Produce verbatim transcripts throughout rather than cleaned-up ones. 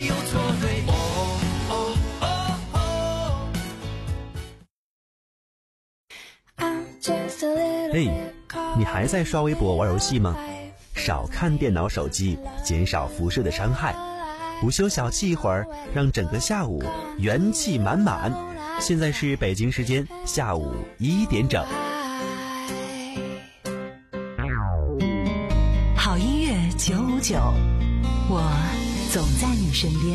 有错对。哦哦哦哦。嘿，你还在刷微博玩游戏吗？少看电脑手机，减少辐射的伤害。午休小憩一会儿，让整个下午元气满满。现在是北京时间下午一点整。 好音乐九五九，我总在你身边。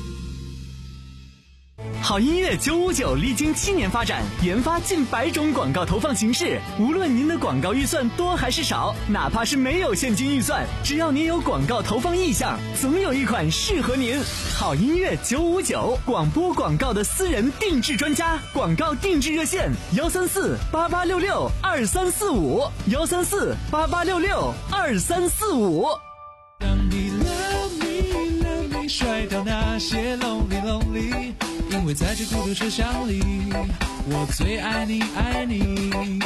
好音乐九五九历经七年发展，研发近百种广告投放形式。无论您的广告预算多还是少，哪怕是没有现金预算，只要您有广告投放意向，总有一款适合您。好音乐九五九，广播广告的私人定制专家，广告定制热线：幺三四八八六六二三四五，幺三四八八六六二三四五。 让你 love me love me， 甩掉那些 lonely lonely。因为在这孤独车厢里，我最爱你爱你。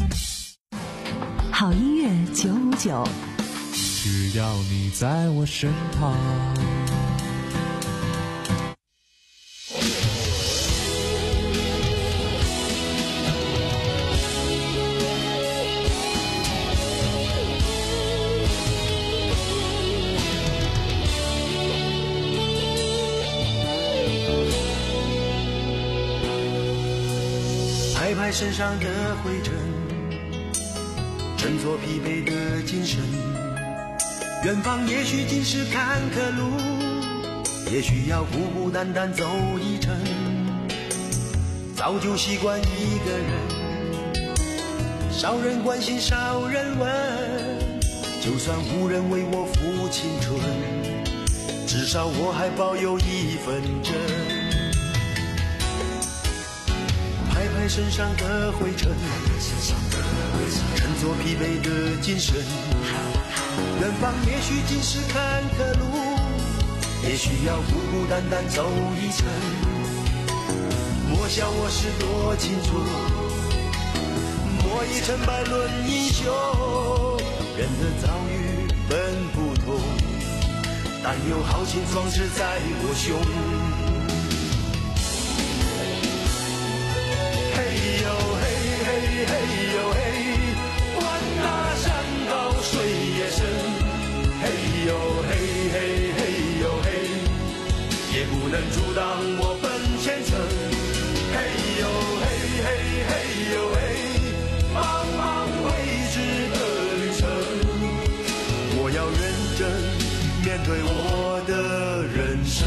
好音乐九五九， 只要你在我身旁。 拍拍身上的灰尘，振作疲惫的精神。远方也许尽是坎坷路，也许要孤孤单单走一程。早就习惯一个人，少人关心少人问，就算无人为我付青春，至少我还保有一份真。拍拍身上的灰尘，振作疲惫的精神。远方也许尽是坎坷路，也许要孤孤单单走一程。莫笑我是多情处，莫以成败论英雄。人的遭遇本不同，但有豪情壮志在我胸。嘿呦嘿嘿嘿呦嘿，管那山高水也深。嘿呦嘿嘿嘿呦嘿，也不能阻挡我奔前程。嘿呦嘿嘿嘿呦嘿，茫茫未知的旅程，我要认真面对我的人生。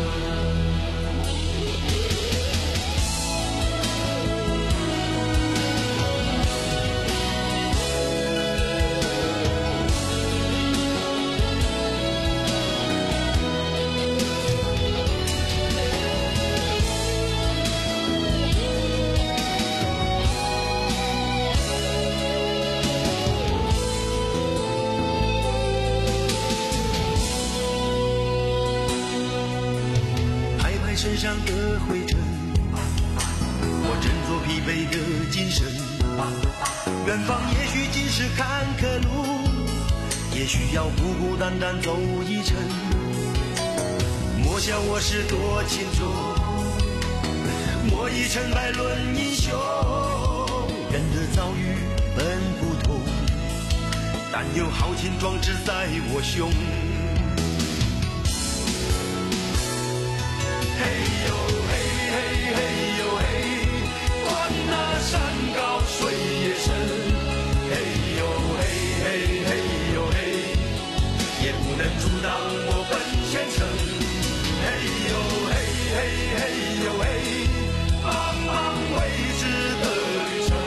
身上的灰尘，我振作疲惫的精神。远方也许尽是坎坷路，也许要孤孤单单走一程。莫笑我是多情种，莫以成败论英雄。人的遭遇本不同，但有豪情壮志在我胸。嘿呦嘿嘿嘿呦嘿，管那山高水也深。嘿呦嘿嘿嘿呦嘿，也不能阻挡我奔前程。嘿呦嘿嘿嘿呦嘿，茫茫未知的旅程，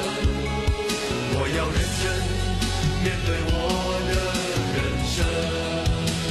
我要认真面对我的人生。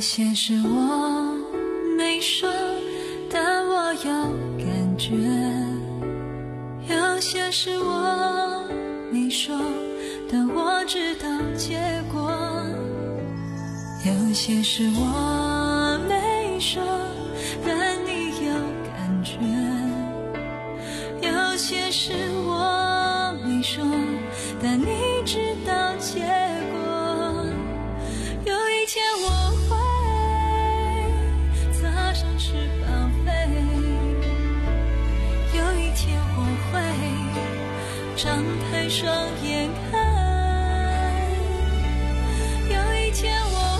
些事我没说，但我有感觉，有些事我没说，但我知道结果，有些事我没说，但你有感觉，有些事我没说，但你知道结果，有一天我会擦上翅膀飞，有一天我会张开双眼看，有一天我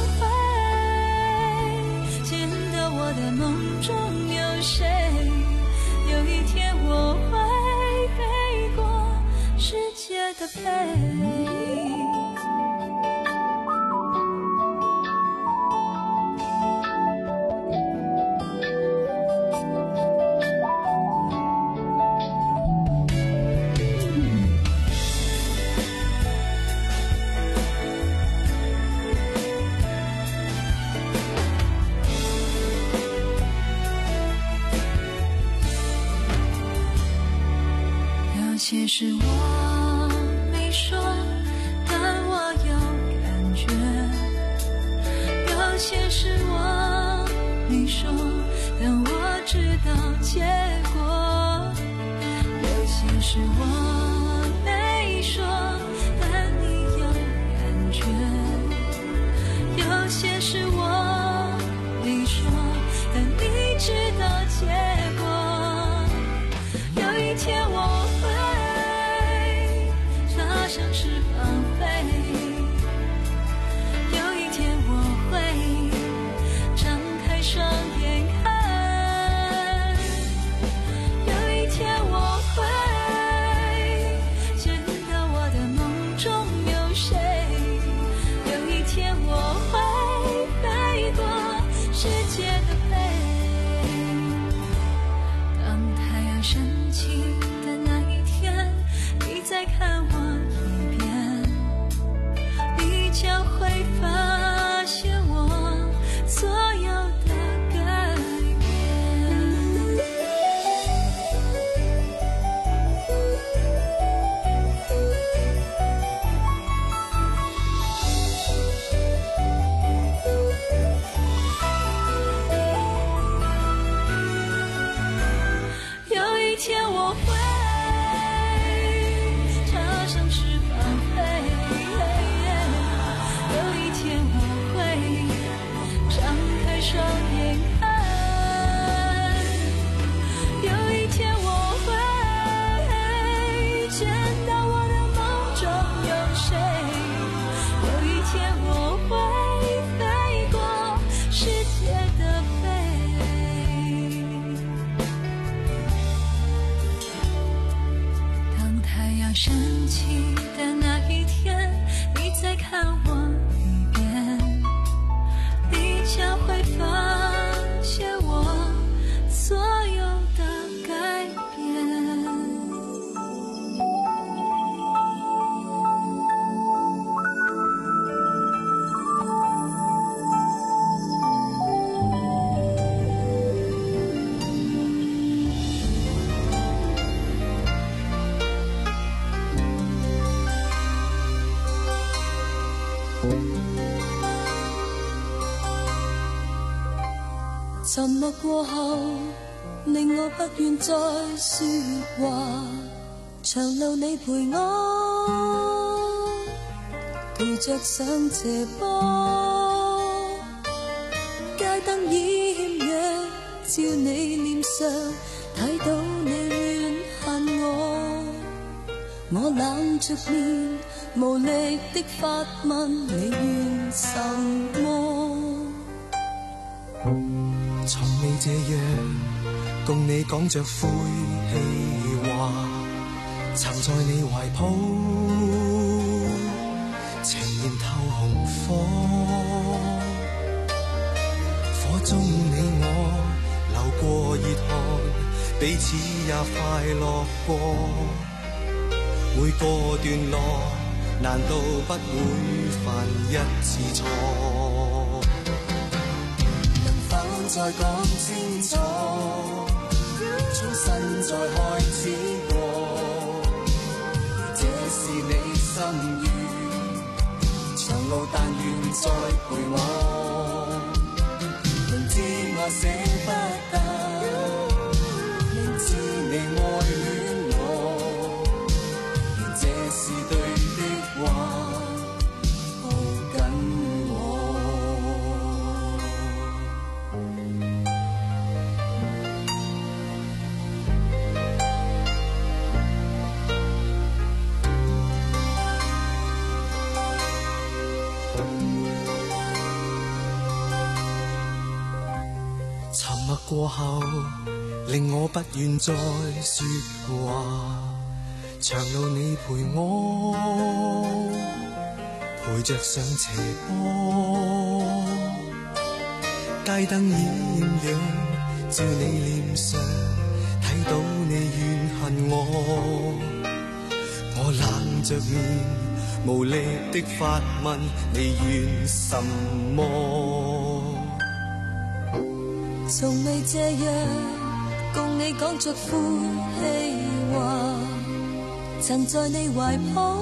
会见到我的梦中有谁，有一天我会飞过世界的背。有些事我没说，但我有感觉，有些事我没说，但我知道结果，有些事我没说，但你有感觉，有些事我没说，但你知道结果，有一天我像翅膀飞，有一天我会张开双眼看，有一天我会见到我的梦中有谁，有一天我会飞过世界的背。当太阳升起的那一天，你在看我，将会发现我所有的改变。有一天我会插上翅膀飞，双眼看，有一天我会见到我的梦中有谁，有一天我会飞过世界的背。当太阳升起的那一天，你再看我一遍，你将会发现我所有的改变。 沉默過後，令我不願再說話。長路你陪我，陪着上斜坡，街燈已欠弱，照你臉上睇到你戀恨我。我冷着面，無力的發問你願什麼。 從未這樣共你講着晦氣話，囚在你懷抱，情念透紅火，火中你我流過熱汗，彼此也快樂過。每個段落難道不會犯一次錯？ 再講清楚，重新再開始過，這是你心願，長路但願再陪我，明知我捨不得，明知你愛戀我，願這是對的話，抱緊我。沉默過後，令我不願再說話。長路你陪我，陪着上斜坡，街燈豔陽照你臉上，睇到你怨恨我。我冷着面，無力的發問你願什麼。 從未這樣共你講着呼氣話，曾在你懷抱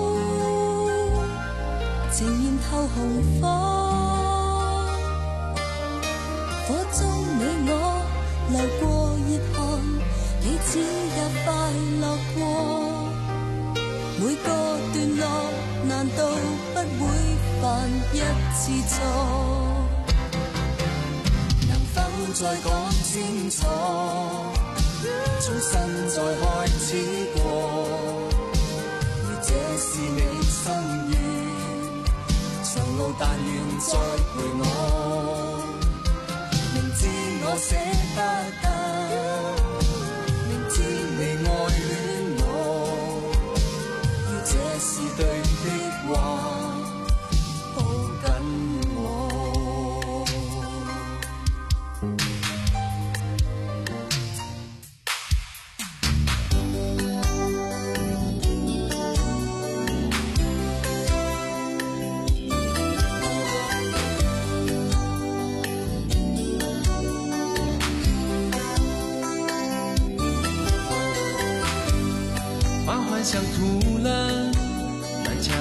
呈現透紅火，火中你我流過熱汗，彼此也快樂過，每個段落難道不會犯一次錯？再講清楚，重新再開始過，而這是你心願，長路但願再陪我，明知我捨不得，明知你愛戀我，而這是對的話，抱緊我。 像涂了满墙，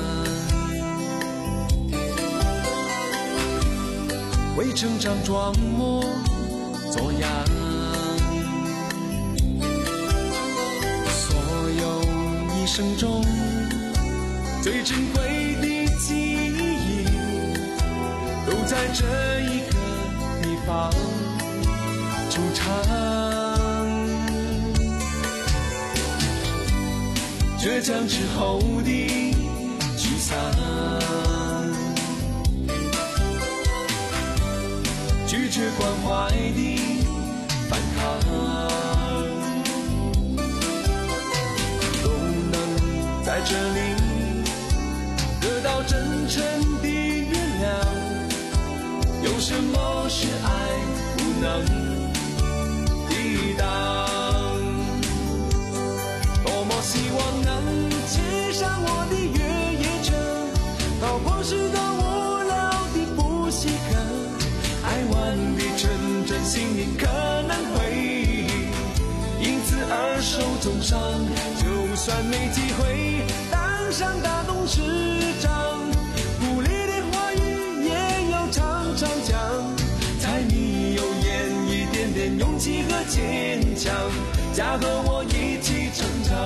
为成长装模作样，所有一生中最珍贵的记忆，都在这一个地方出场。倔强之后的沮丧，拒绝关怀的反抗，都能在这里得到真诚的原谅。有什么是爱不能抵挡？多么希望能骑上我的越野车，到过许多无聊的不习课，爱玩的纯真心灵可能会因此而受重伤。就算没机会当上大董事长，鼓励的话语也要常常讲，柴米油盐一点点勇气和坚强，家和我一起成长。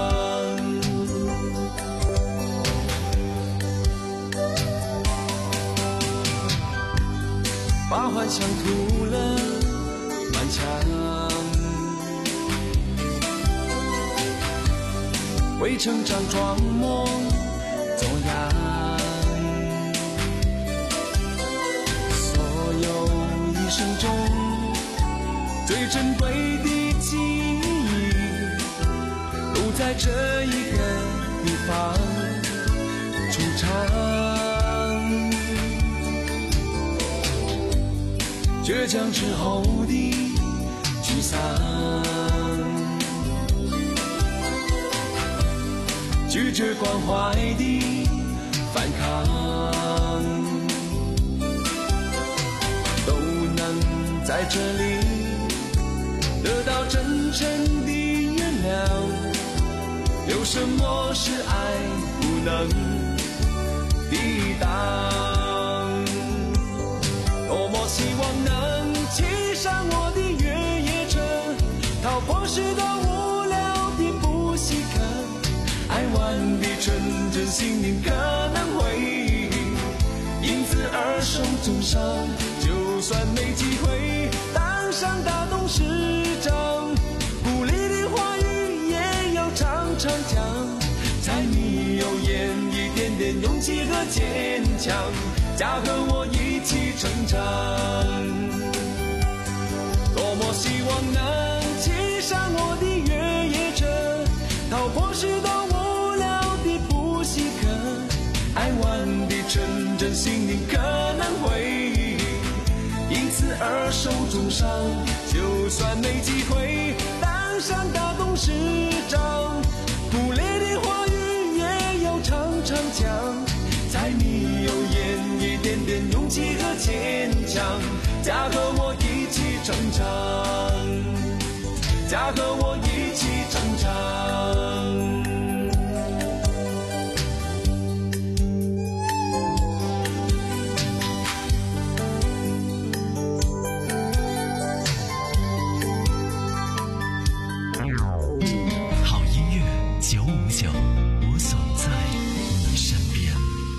把幻想涂了满墙，为成长装模作样，所有一生中最珍贵的记忆，都在这一个地方出场。倔强之后的沮丧，拒绝关怀的反抗，都能在这里得到真正的原谅。有什么是爱不能抵挡？多么希望能骑上我的越野车，逃过许多无聊的不习课，爱玩的纯真心灵可能会因此而受重伤。就算没机会当上大董事长，鼓励的话语也要常常讲，柴米油盐一点点勇气和坚强，家和我一起成长。多么希望能骑上我的越野车，逃过许多无聊的补习课，爱玩的纯真心灵可能会因此而受重伤。就算没机会当上大董事长，鼓励的话语也要常常讲，柴米油盐一点点勇气和坚强，家和我一起成长，家和我一起成长。 好音乐九五九，我总在你身边。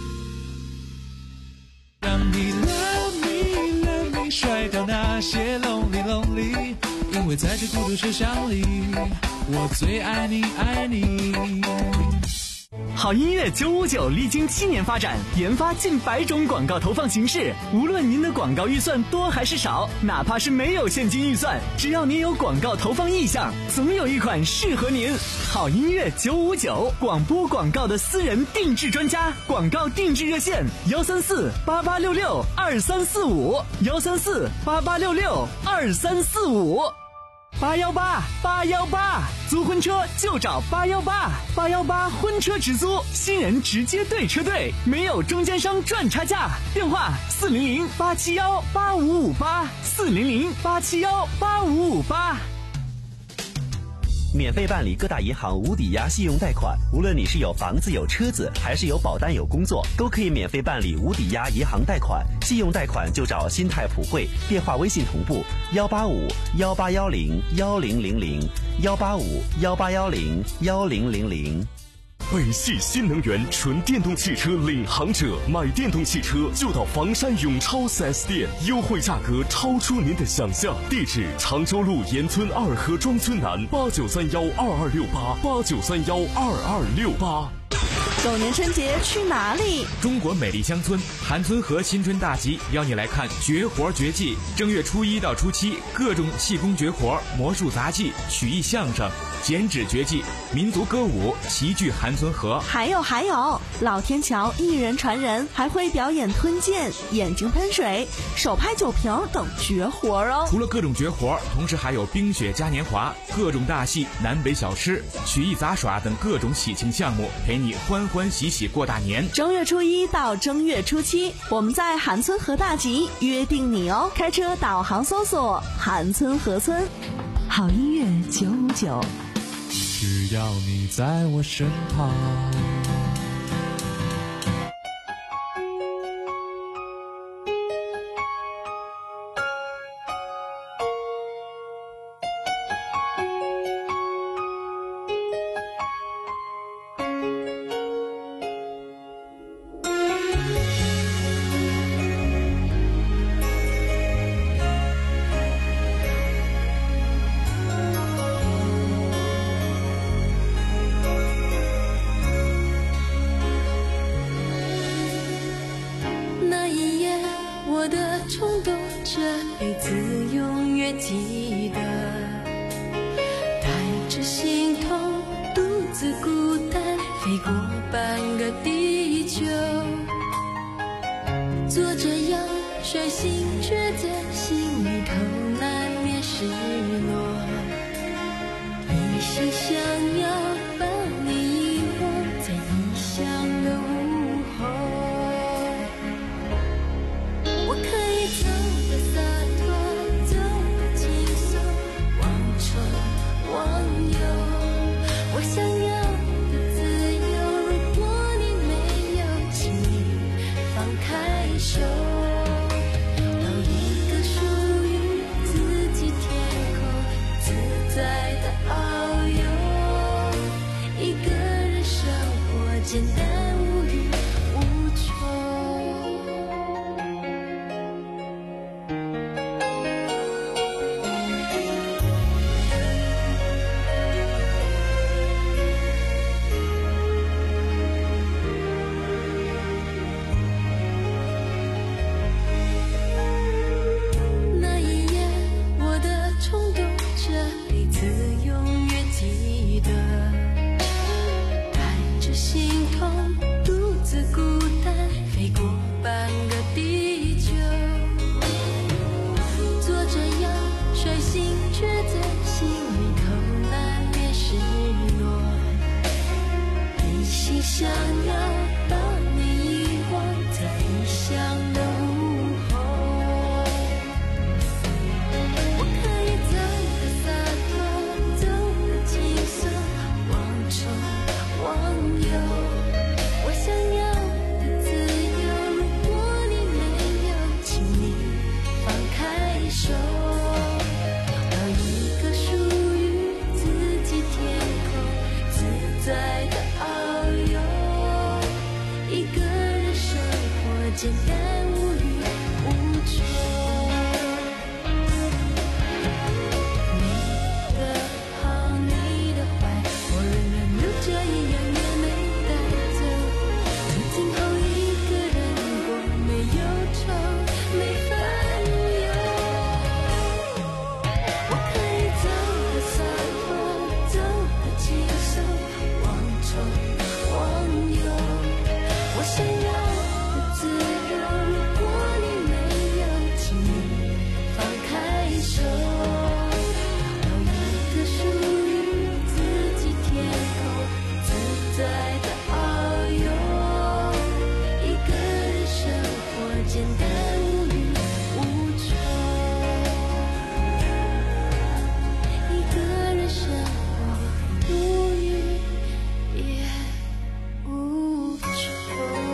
让你 love me love me 甩掉那些 lonely lonely， 因为在这孤独车厢里，我最爱你爱你。 好音乐九五九历经七年发展，研发近百种广告投放形式。无论您的广告预算多还是少，哪怕是没有现金预算，只要您有广告投放意向，总有一款适合您。好音乐九五九，广播广告的私人定制专家，广告定制热线幺三四八八六六二三四五幺三四八八六六二三四五。八幺八八幺八，租婚车就找八幺八八幺八婚车直租，新人直接对车队，没有中间商赚差价。电话四零零八七幺八五五八四零零八七幺八五五八。 免费办理各大银行无抵押信用贷款，无论你是有房子有车子，还是有保单有工作，都可以免费办理无抵押银行贷款。信用贷款就找新泰普惠，电话微信同步幺八五幺八幺零幺零零零幺八五幺八幺零幺零零零。 北汽新能源纯电动汽车领航者，买电动汽车就到房山永超 四 S 店，优惠价格超出您的想象。地址：常州路沿村二河庄村南，八九三幺二二六八八九三幺二二六八。 狗年春节去哪里？ 中国美丽乡村韩村河新春大集邀你来看绝活绝技。正月初一到初七，各种气功绝活、魔术杂技、曲艺相声、剪纸绝技、民族歌舞齐聚韩村河。 还有还有，老天桥一人传人，还会表演吞剑、眼睛喷水、手拍酒瓶等绝活哦。 除了各种绝活，同时还有冰雪嘉年华、各种大戏、南北小吃、曲艺杂耍等各种喜庆项目，陪你欢欢喜喜过大年。 正月初一到正月初七，我们在韩村河大集约定你哦。开车导航搜索韩村河村。 好音乐九五九， 只要你在我身旁。 记得，带着心痛，独自孤单飞过半个地球，做这样率性，却在心里头难免失落，一心想要把你遗忘在异乡的午后。我可以走得洒脱，走简单无语无穷。那一夜我的冲动，这辈子永远记得。带着心痛，独自孤单飞过半个地球，做这样率性，却在心里头难免失落。一心想要把你遗忘在异乡的午后，我可以走得洒脱，走得轻松，忘愁忘忧，我想要的自由。如果你没有，请你放开手，找到一个属于自己天空，自在的遨游。一个人生活简单无语无穷。你的好，你的坏，我仍然留着一样也没带走。从今后一个人过，没忧愁，没烦忧。我可以走得洒脱，走得轻松，忘愁忘忧，我想要的自由。如果你没有，请你放开手，找一个属于自己天空，自在的遨游。一个人生活简单无语无穷，一个人生活无语也无穷。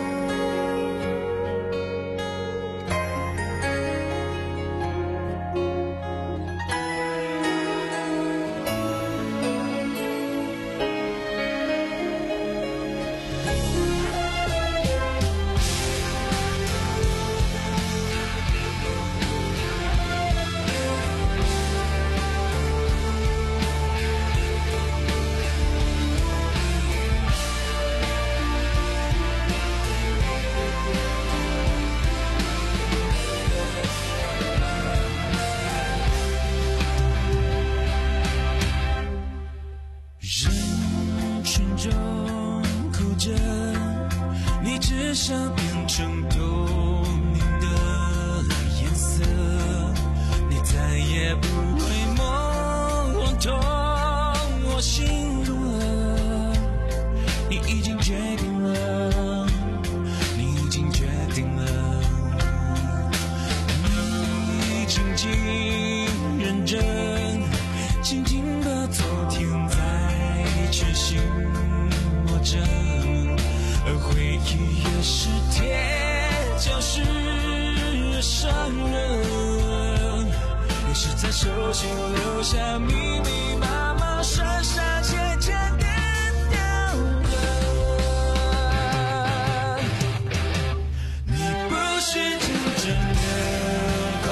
人群中哭着，你只想变成透明的颜色，你再也不会梦痛我心了。你已经决定了，你已经决定了，你静静认真，静静把昨天在全心握着，而回忆越是贴，就是越伤人，越是在手心留下密密麻麻深深渐渐点掉的。你不是真正的快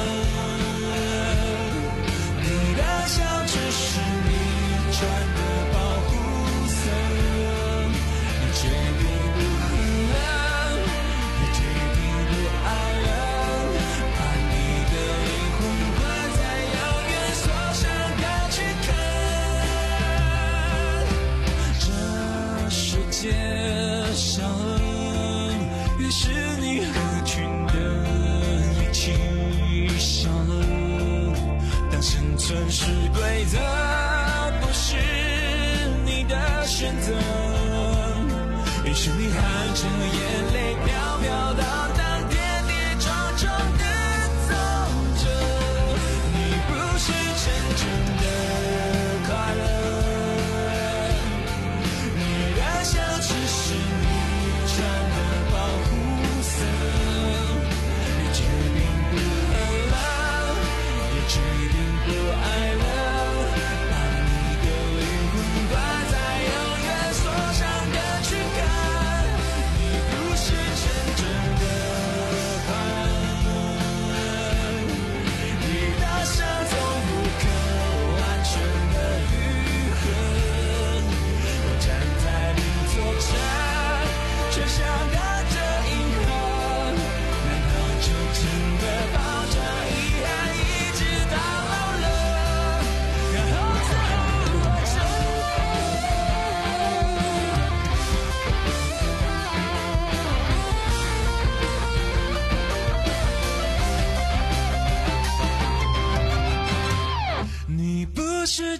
乐，你的笑只是你穿的保护色，你决定不恨了，你决定不爱了，把你的灵魂关在遥远锁上的躯壳。这世界上越是你合群的一起笑了，当生存是规则，不是你的选择，于是你含着眼泪飘飘荡荡，跌跌撞撞的走着。你不是真正的快乐，你的笑只是你穿的保护色，你决定不恨了，也决定不爱了，把你的灵魂挂在永远锁上的躯壳。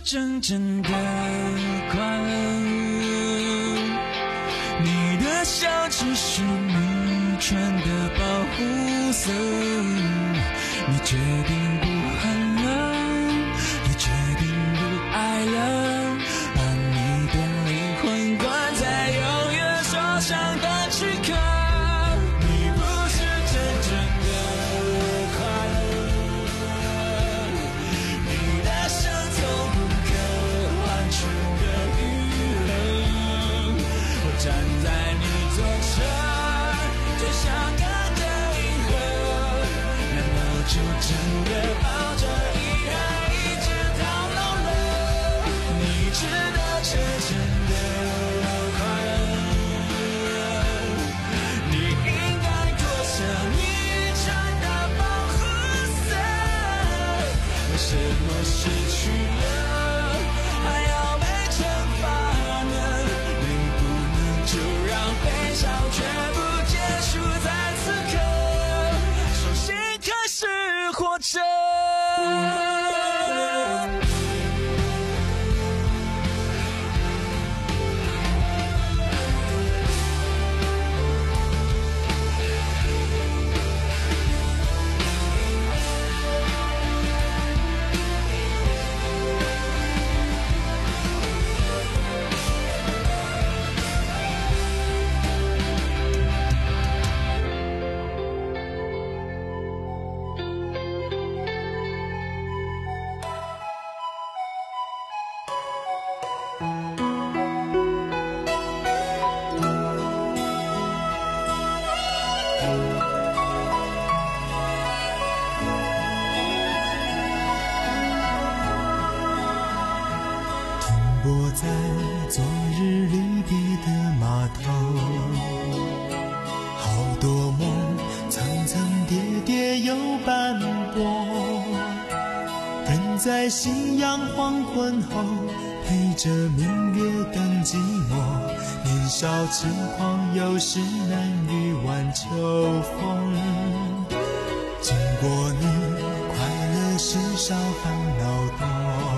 真正的快乐，你的笑只是你穿的保护色，你决定不恨了，你决定不爱了，把你的灵魂关在永远受伤的躯壳。你不是真正的快乐，你的伤从不可完全的愈合。我站在你左侧，就像看着银河，难道就真的抱着遗憾一直到老了？你值得真正的快乐，你应该脱下你穿的保护色。为什么失去了还要被惩罚呢？能不能就让悲伤全部结束在此刻？手心开始活着。 泊在昨日离别的码头，好多梦层层叠叠又斑驳，人在夕阳黄昏后陪着明月等寂寞，年少轻狂有时难御晚秋风。经过你，快乐时少烦恼多，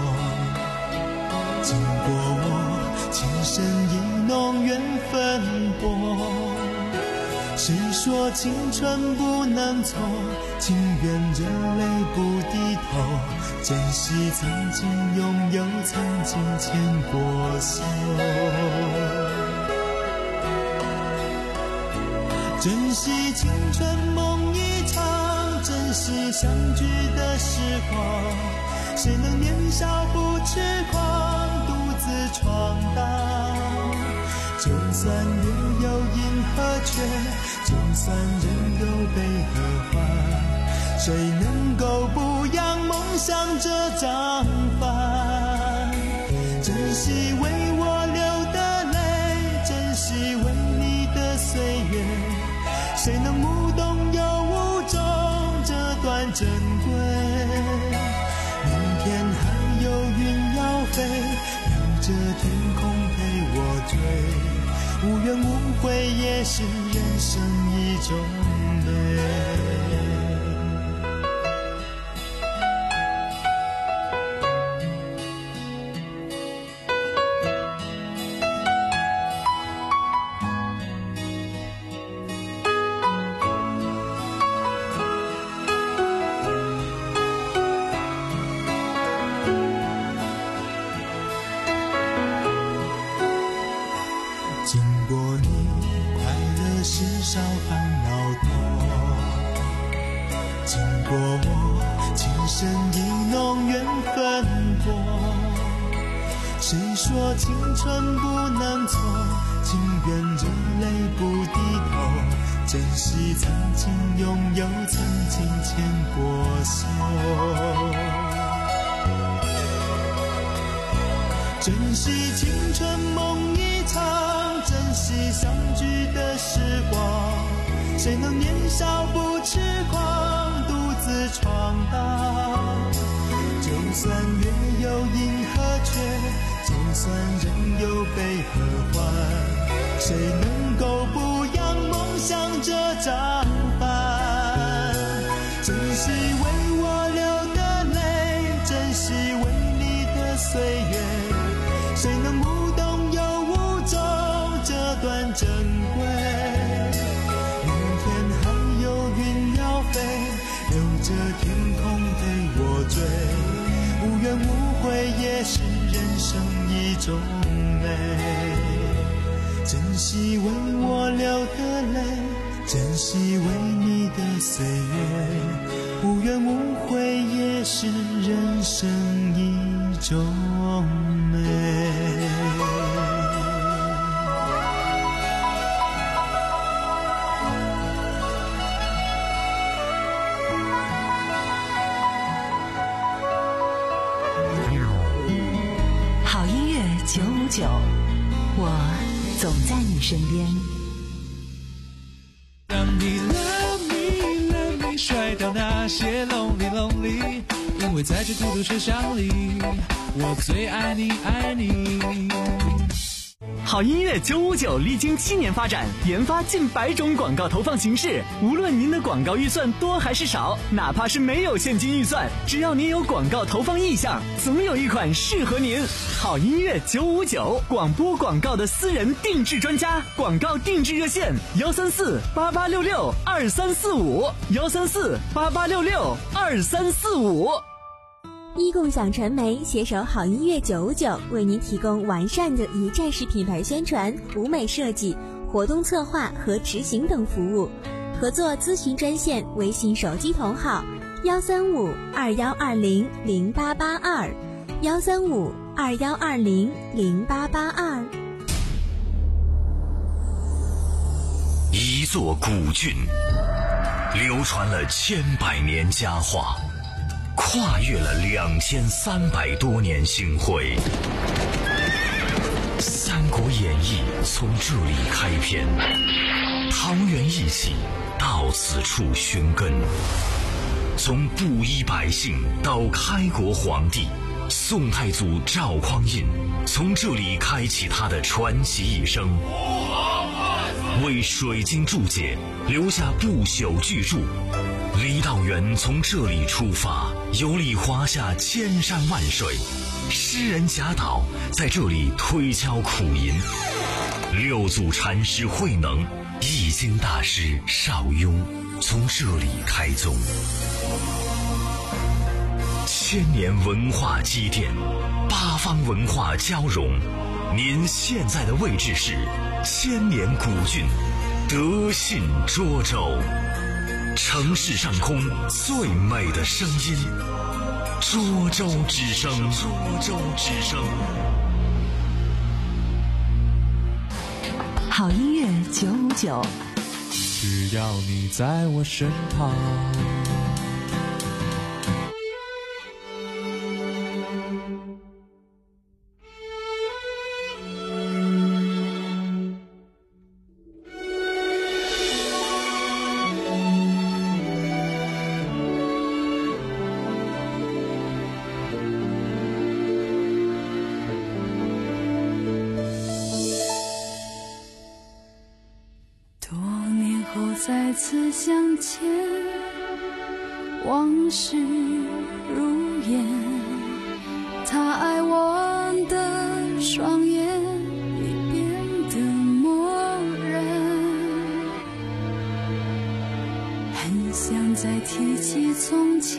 经过我，情深意浓缘分薄。谁说青春不能错，情愿热泪不低头，珍惜曾经拥有，曾经牵过手。珍惜青春梦一场，珍惜相聚的时光，谁能年少不痴狂，独自闯荡？就算月有阴和缺，就算人有悲和欢，谁能够不扬梦想这张帆？珍惜为我流的泪，珍惜为你的岁月，谁能无动又无衷这段珍贵？明天还有云要飞，有着天空陪我追，无怨无悔也是人生一种美。经过你，快乐时少烦恼多，经过我，情深意浓缘分薄。谁说青春不能错，情愿热泪不低头，珍惜曾经拥有，曾经牵过手。珍惜青春梦一场，珍惜相聚的时光，谁能年少不痴狂，独自闯荡？就算月有阴和缺，就算人有悲和欢，谁能够不扬梦想这张帆？珍惜为我流的泪，珍惜为你的岁珍贵。明天还有云要飞，留着天空陪我追。无怨无悔也是人生一种美。珍惜为我流的泪，珍惜为你的岁月。无怨无悔也是人生一种美。 好音乐九五九，我总在你身边。 让你 love me love me 甩掉那些 lonely lonely， 因为在这孤独车厢里，我最爱你爱你。 好音乐九五九历经七年发展，研发近百种广告投放形式。无论您的广告预算多还是少，哪怕是没有现金预算，只要您有广告投放意向，总有一款适合您。好音乐九五九，广播广告的私人定制专家，广告定制热线：幺三四八八六六二三四五，幺三四八八六六二三四五。 一共享传媒携手好音乐九五九，为您提供完善的一站式品牌宣传、舞美设计、活动策划和执行等服务。合作咨询专线：微信手机同号幺三五二幺二零零八八二，幺三五二幺二零零八八二。 一座古郡，流传了千百年佳话。跨越了两千三百多年星辉，《三国演义》从这里开篇，桃园一起到此处寻根。从布衣百姓到开国皇帝，宋太祖赵匡胤从这里开启他的传奇一生，为水晶注解留下不朽巨著。李道元从这里出发，游历华夏千山万水，诗人贾岛在这里推敲苦吟，六祖禅师慧能、易经大师邵雍从这里开宗。千年文化积淀，八方文化交融，您现在的位置是千年古郡德信涿州。城市上空最美的声音，涿州之声。涿州之声。 好音乐九五九， 只要你在我身旁。 再次相见，往事如烟，他爱我的双眼已变得漠然，很想再提起从前，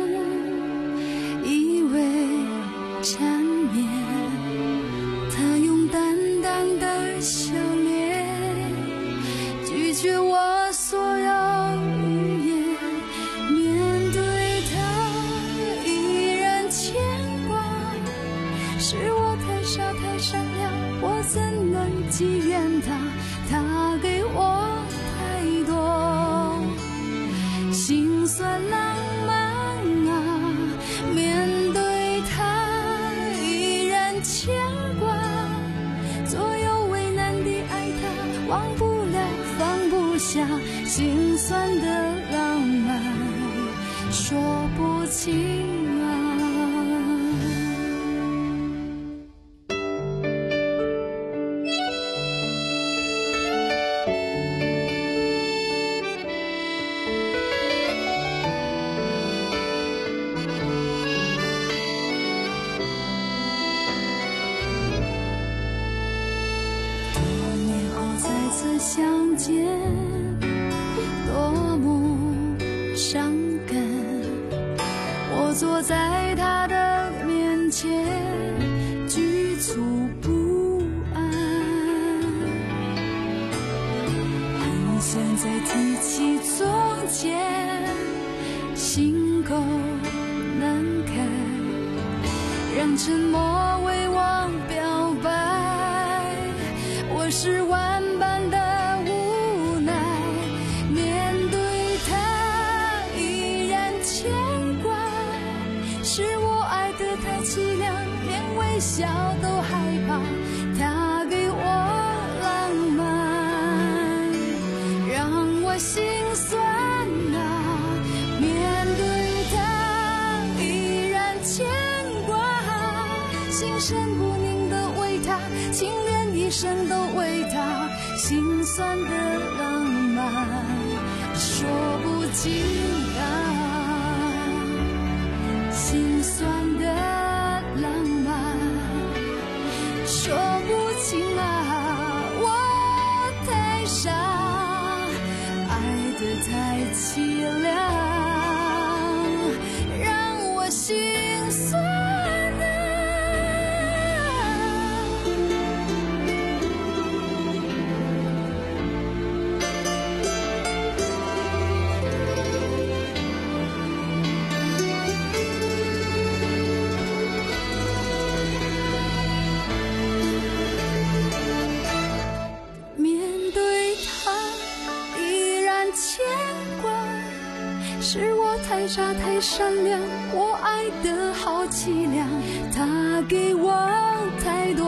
以为缠绵，他用淡淡的笑脸拒绝我所有语言，面对他依然牵挂，是我太傻太善良，我怎能记怨他？他给我太多心酸浪漫啊，面对他依然牵挂，左右为难地爱他，忘不了放不下，心酸的浪漫说不清啊。多年后再相见，多么伤感。我坐在他的面前，局促不安，很想再提起从前，心口难开，让沉默为我表白。我是万般的无奈，面对他依然牵挂，是我爱得太凄凉，连微笑都害怕。他给我浪漫，让我心酸啊，面对他依然牵挂，心神不宁的为他，情愿一生都为他，心酸的浪漫说不尽啊，心酸的浪漫说不尽啊，我太傻，爱得太凄凉，让我心酸啊。是我太傻太善良，我爱得好凄凉，他给我太多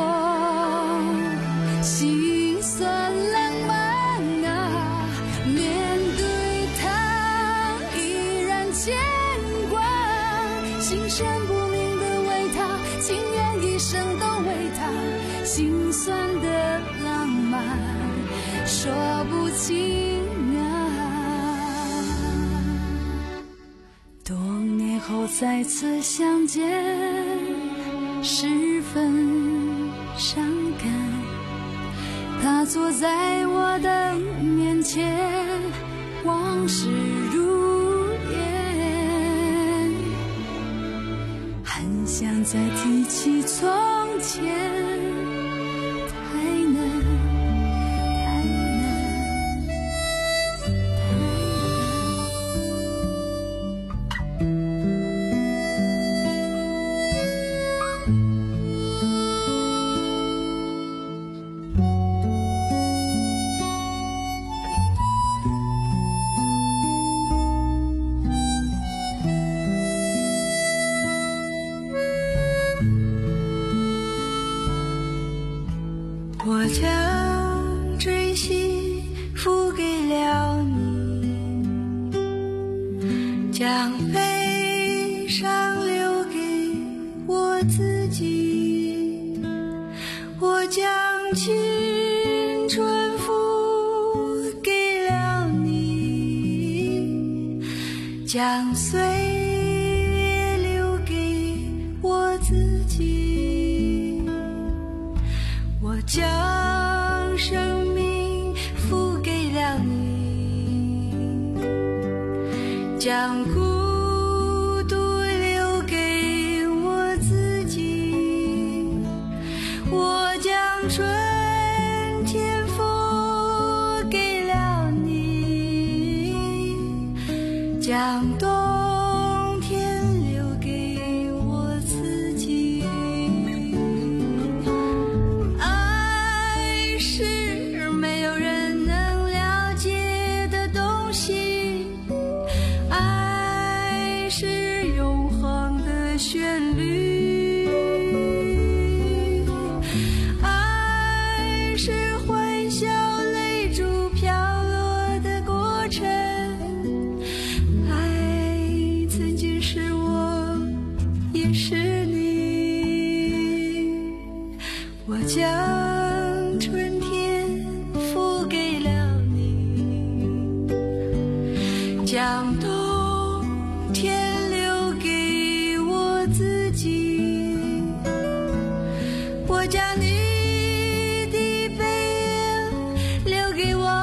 心酸浪漫啊，面对他依然牵挂，心神不宁的为他，情愿一生都为他，心酸的浪漫说不清。后再次相见，十分伤感。他坐在我的面前，往事如烟，很想再提起从前。 我将真心付给了你，将悲伤留给我自己，我将青春付给了你，将岁月留给我自己，我将生命付给了你，将孤独留给我自己，我将春天付给了你，将冬天留给我自己。爱是没有人能了解的东西，爱是永恒的旋律，爱是欢笑泪珠飘落的过程，爱曾经是我也是你，我将春天付给了你，将冬天留给我自己，我将你的背影留给我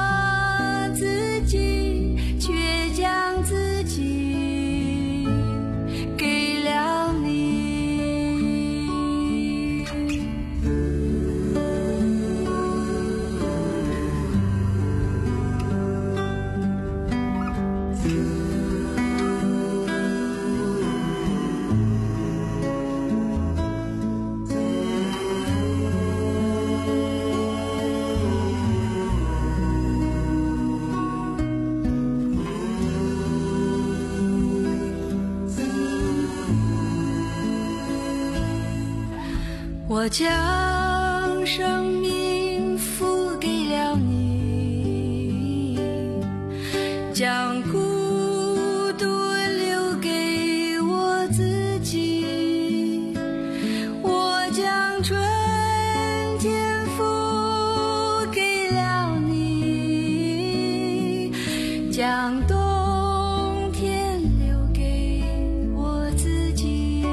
我将生命付给了你，将孤独留给我自己，我将春天付给了你，将冬天留给我自己。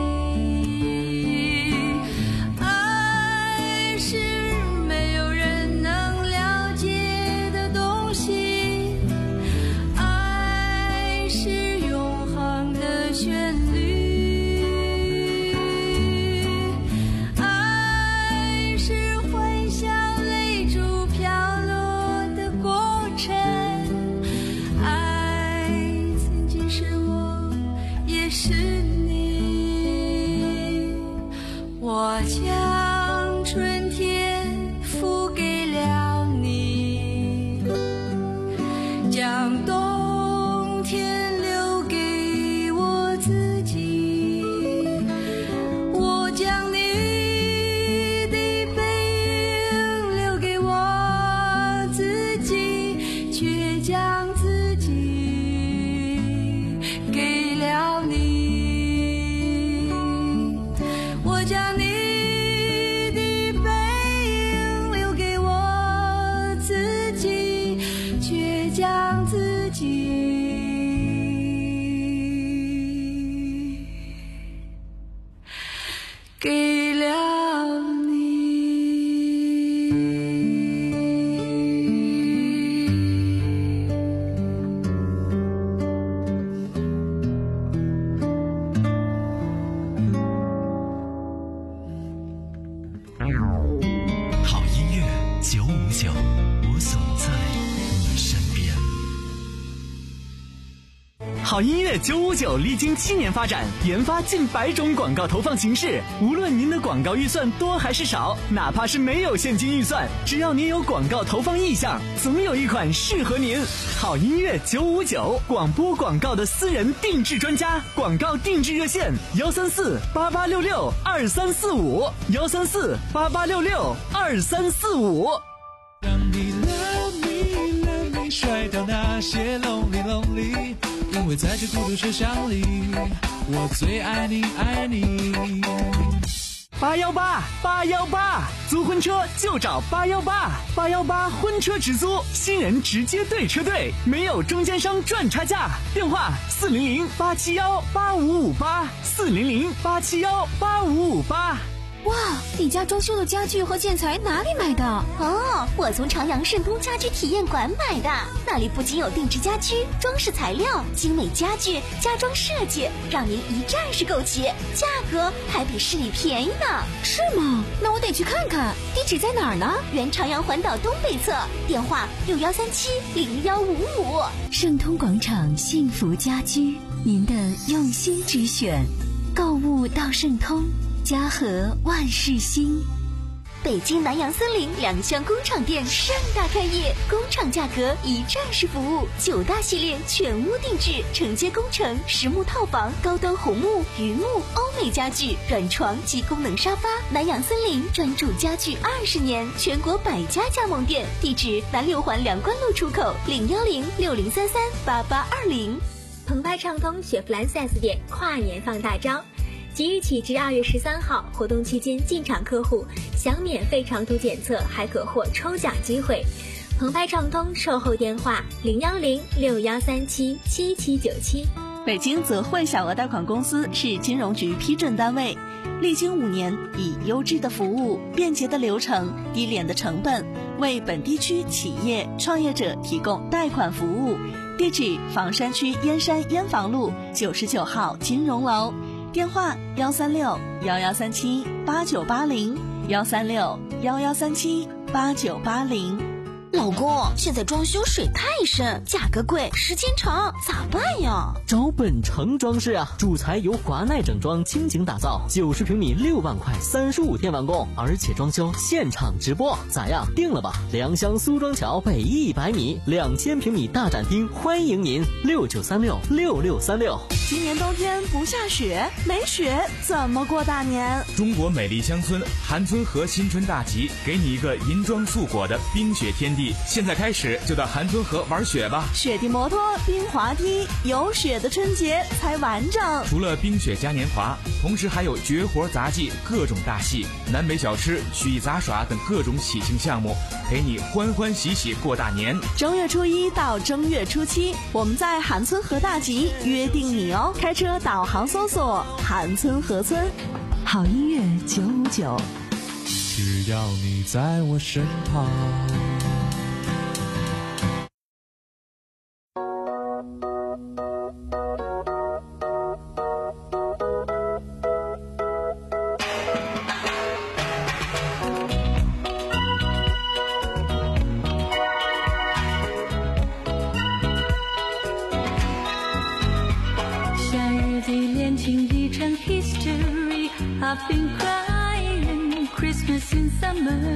爱是没有人能了解的东西，爱是永恒的旋律，爱是欢笑泪珠飘落的过程，爱曾经是我也是你，我将春天付给了你，将冬天留给我自己，我将你的背影留给我自己，却将自己给了你，我将你的背影留给我自己，却将自己给了你。 好音乐九五九，我总在你身边。 好音乐九五九历经七年发展，研发近百种广告投放形式。无论您的广告预算多还是少，哪怕是没有现金预算，只要您有广告投放意向，总有一款适合您。好音乐九五九，广播广告的私人定制专家，广告定制热线：幺三四八八六六二三四五，幺三四八八六六二三四五。 让你 love me love me 甩掉那些 lonely lonely， 因为在这孤独车厢里，我最爱你爱你。 八幺八八幺八，租婚车就找八幺八，八幺八婚车直租，新人直接对车队，没有中间商赚差价。电话四零零八七幺八五五八，四零零八七幺八五五八。 哇，你家装修的家具和建材哪里买的？哦，我从长阳盛通家居体验馆买的，那里不仅有定制家居、装饰材料、精美家具、家装设计，让您一站式购齐，价格还比市里便宜呢。是吗？那我得去看看。地址在哪儿呢？原长阳环岛东北侧，电话六幺三七零幺五五。 盛通广场幸福家居，您的用心之选，购物到盛通。家和万事兴。 北京南阳森林两厢工厂店盛大开业，工厂价格一站式服务，九大系列全屋定制，承接工程、实木套房、高端红木、榆木、欧美家具、软床及功能沙发。南阳森林专注家具二十年，全国百家加盟店，地址南六环梁关路出口，零幺零六零三三八八二零。 澎湃畅通雪佛兰 四 S 店跨年放大招。即日起至二月十三号，活动期间进场客户享免费长途检测，还可获抽奖机会。澎湃畅通售后电话零幺零六幺三七七七九七。 北京泽汇小额贷款公司是金融局批准单位，历经五年，以优质的服务、便捷的流程、低廉的成本，为本地区企业创业者提供贷款服务。地址：房山区燕山燕房路九十九号金融楼。电话：幺三六幺幺三七八九八零，幺三六幺幺三七八九八零。 老公，现在装修水太深，价格贵，时间长，咋办呀？ 找本城装饰啊，主材由华奈整装倾情打造，九十平米六万块，三十五天完工，而且装修现场直播，咋样？定了吧？良乡苏庄桥北一百米，两千平米大展厅，欢迎您，六九三六六六三六。 今年冬天不下雪，没雪怎么过大年？ 中国美丽乡村韩村河新春大集，给你一个银装素裹的冰雪天地。现在开始就到韩村河玩雪吧， 雪地摩托、冰滑梯，有雪的春节才完整。 除了冰雪嘉年华，同时还有绝活杂技、各种大戏、南北小吃、曲艺杂耍等各种喜庆项目，陪你欢欢喜喜过大年。 正月初一到正月初七，我们在韩村河大集约定你哦。开车导航搜索韩村河村，好音乐九五九。 只要你在我身旁。 I've been crying Christmas in summer，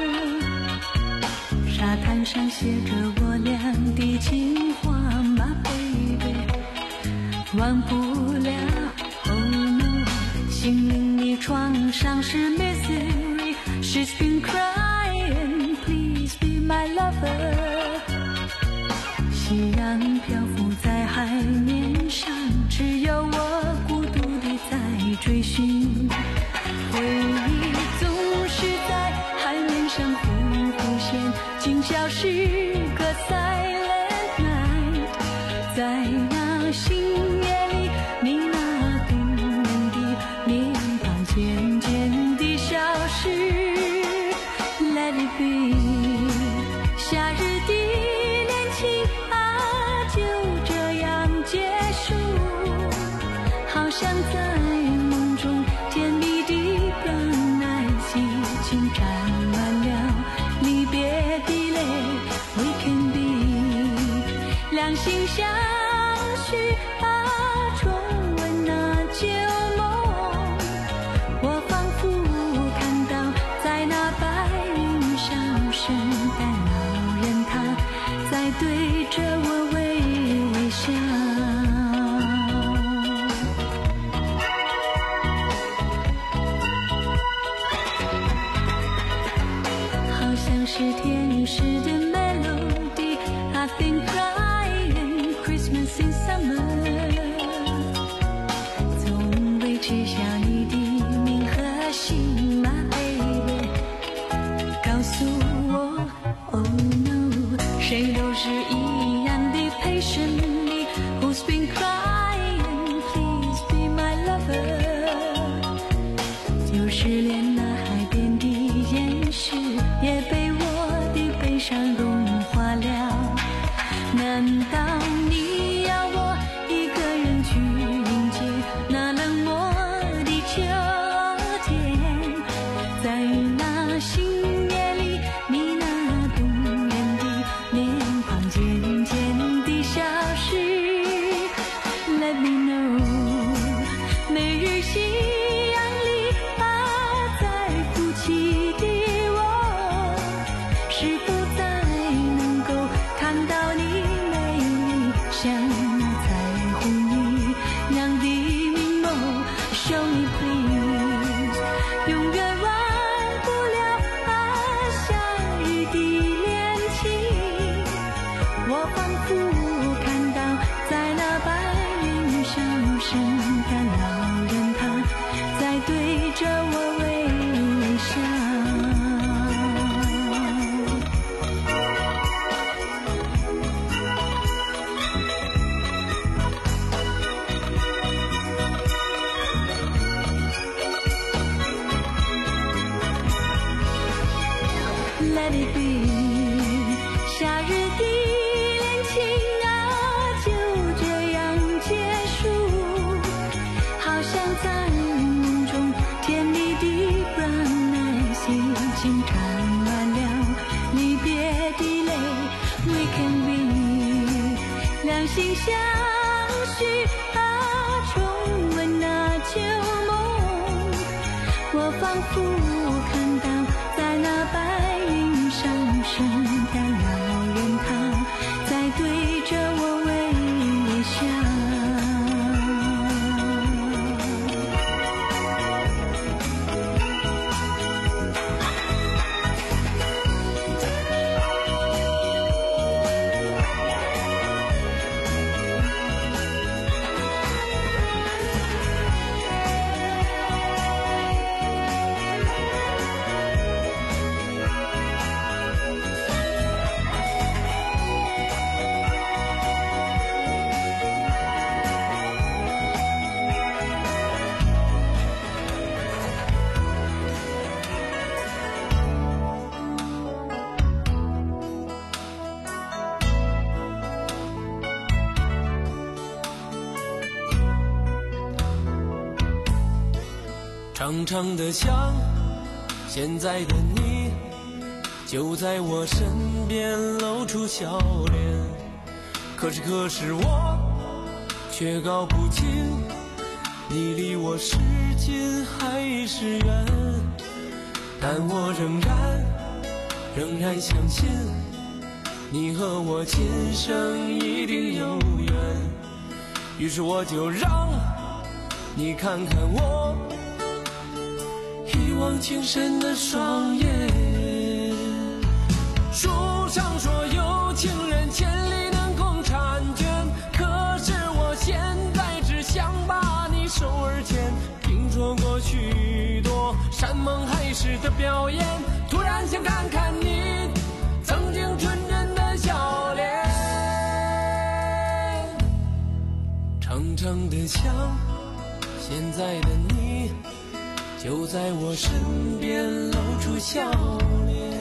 沙滩上写着我俩的情话 My baby， 忘不了 Oh no， 心灵的创伤是 misery， She's been crying Please be my lover， 夕阳漂浮在海面上，只有我孤独地在追寻，回忆总是在海面上浮浮现，竟消失个 silent night， 在那星夜里，你那动人的脸庞渐渐地消失 Let it be， 夏日的恋情啊就这样结束，好像在梦中甜蜜的 brown eyes 已经沾满了离别的泪 We can be 两心相许啊，重温那旧梦，我仿佛看到在那白云上，圣诞老人他在对着我微微笑，好像是天使的 melody I've been crying Christmas in summer， 从未知晓你的名和姓 My baby， 告诉我 Oh no， 谁都是一相心相许啊，重温那旧梦。我仿佛看到在那白云上升的老人，他在对着我微笑。 长长的墙，现在的你就在我身边露出笑脸，可是可是我却搞不清你离我是近还是远，但我仍然仍然相信你和我今生一定有缘，于是我就让你看看我一往情深的双眼。书上说有情人千里能共婵娟，可是我现在只想把你手儿牵。听说过许多山盟海誓的表演，突然想看看你曾经纯真的笑脸。长长的墙，现在的你就在我身边露出笑脸。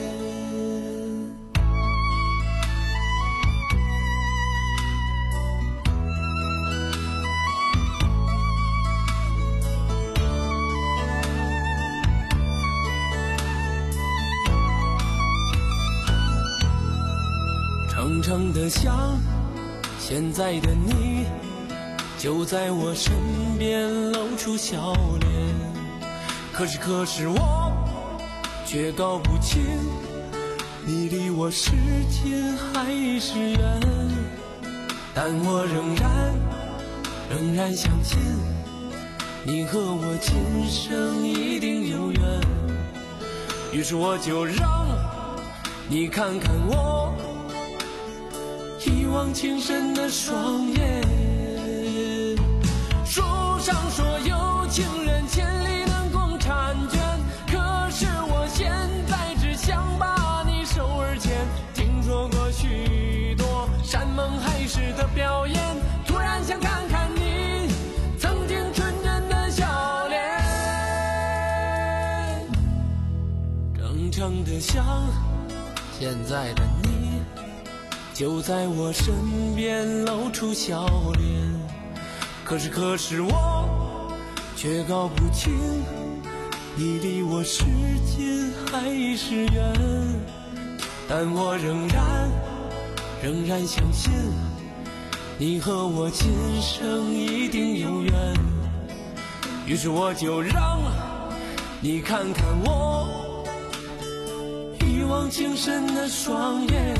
长长的墙，现在的你就在我身边露出笑脸，可是可是我却搞不清你离我是近还是远，但我仍然仍然相信你和我今生一定有缘，于是我就让你看看我一往情深的双眼。书上说有情人千里能共婵娟，可是我现在只想把你手儿牵。听说过许多山盟海誓的表演，突然想看看你曾经纯真的笑脸。长长的墙，现在的你就在我身边露出笑脸，可是可是我却搞不清你离我是近还是远，但我仍然仍然相信你和我今生一定有缘，于是我就让你看看我一往情深的双眼。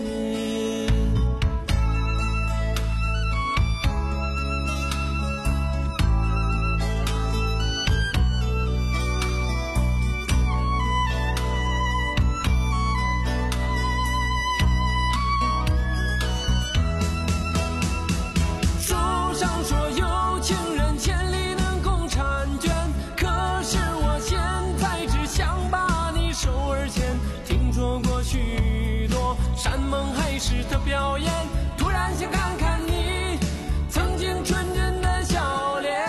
山盟海誓的表演，突然想看看你曾经纯真的笑脸。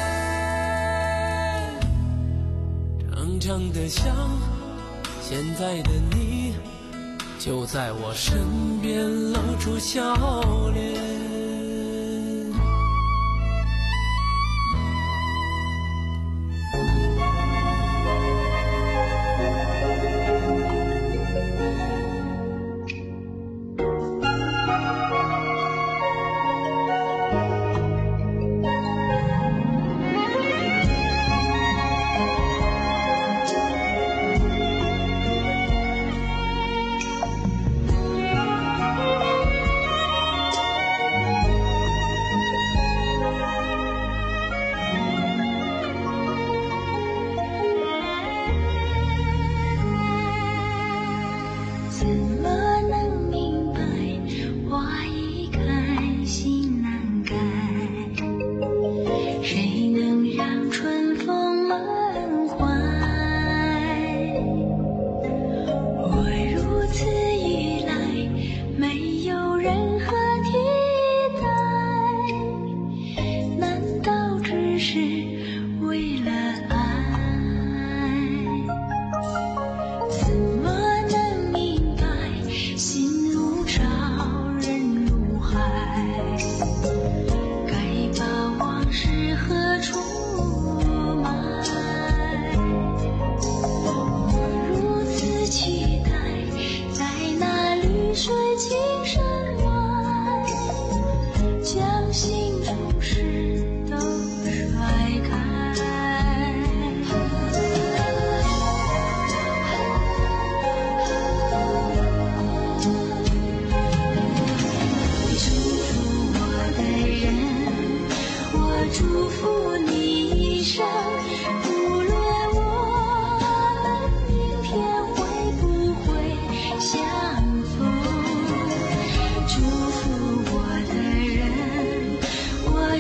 长长的墙，现在的你就在我身边露出笑脸。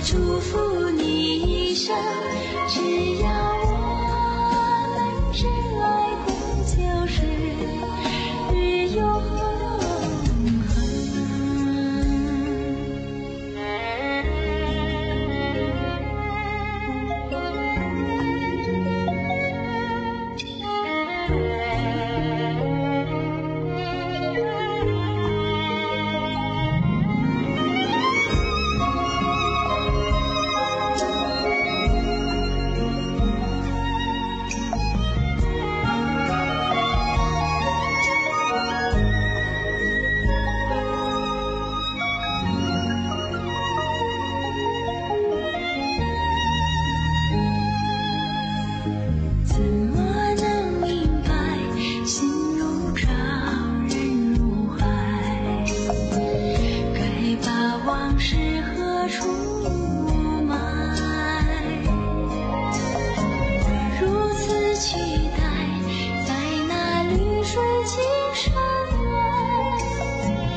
祝福你一生，只要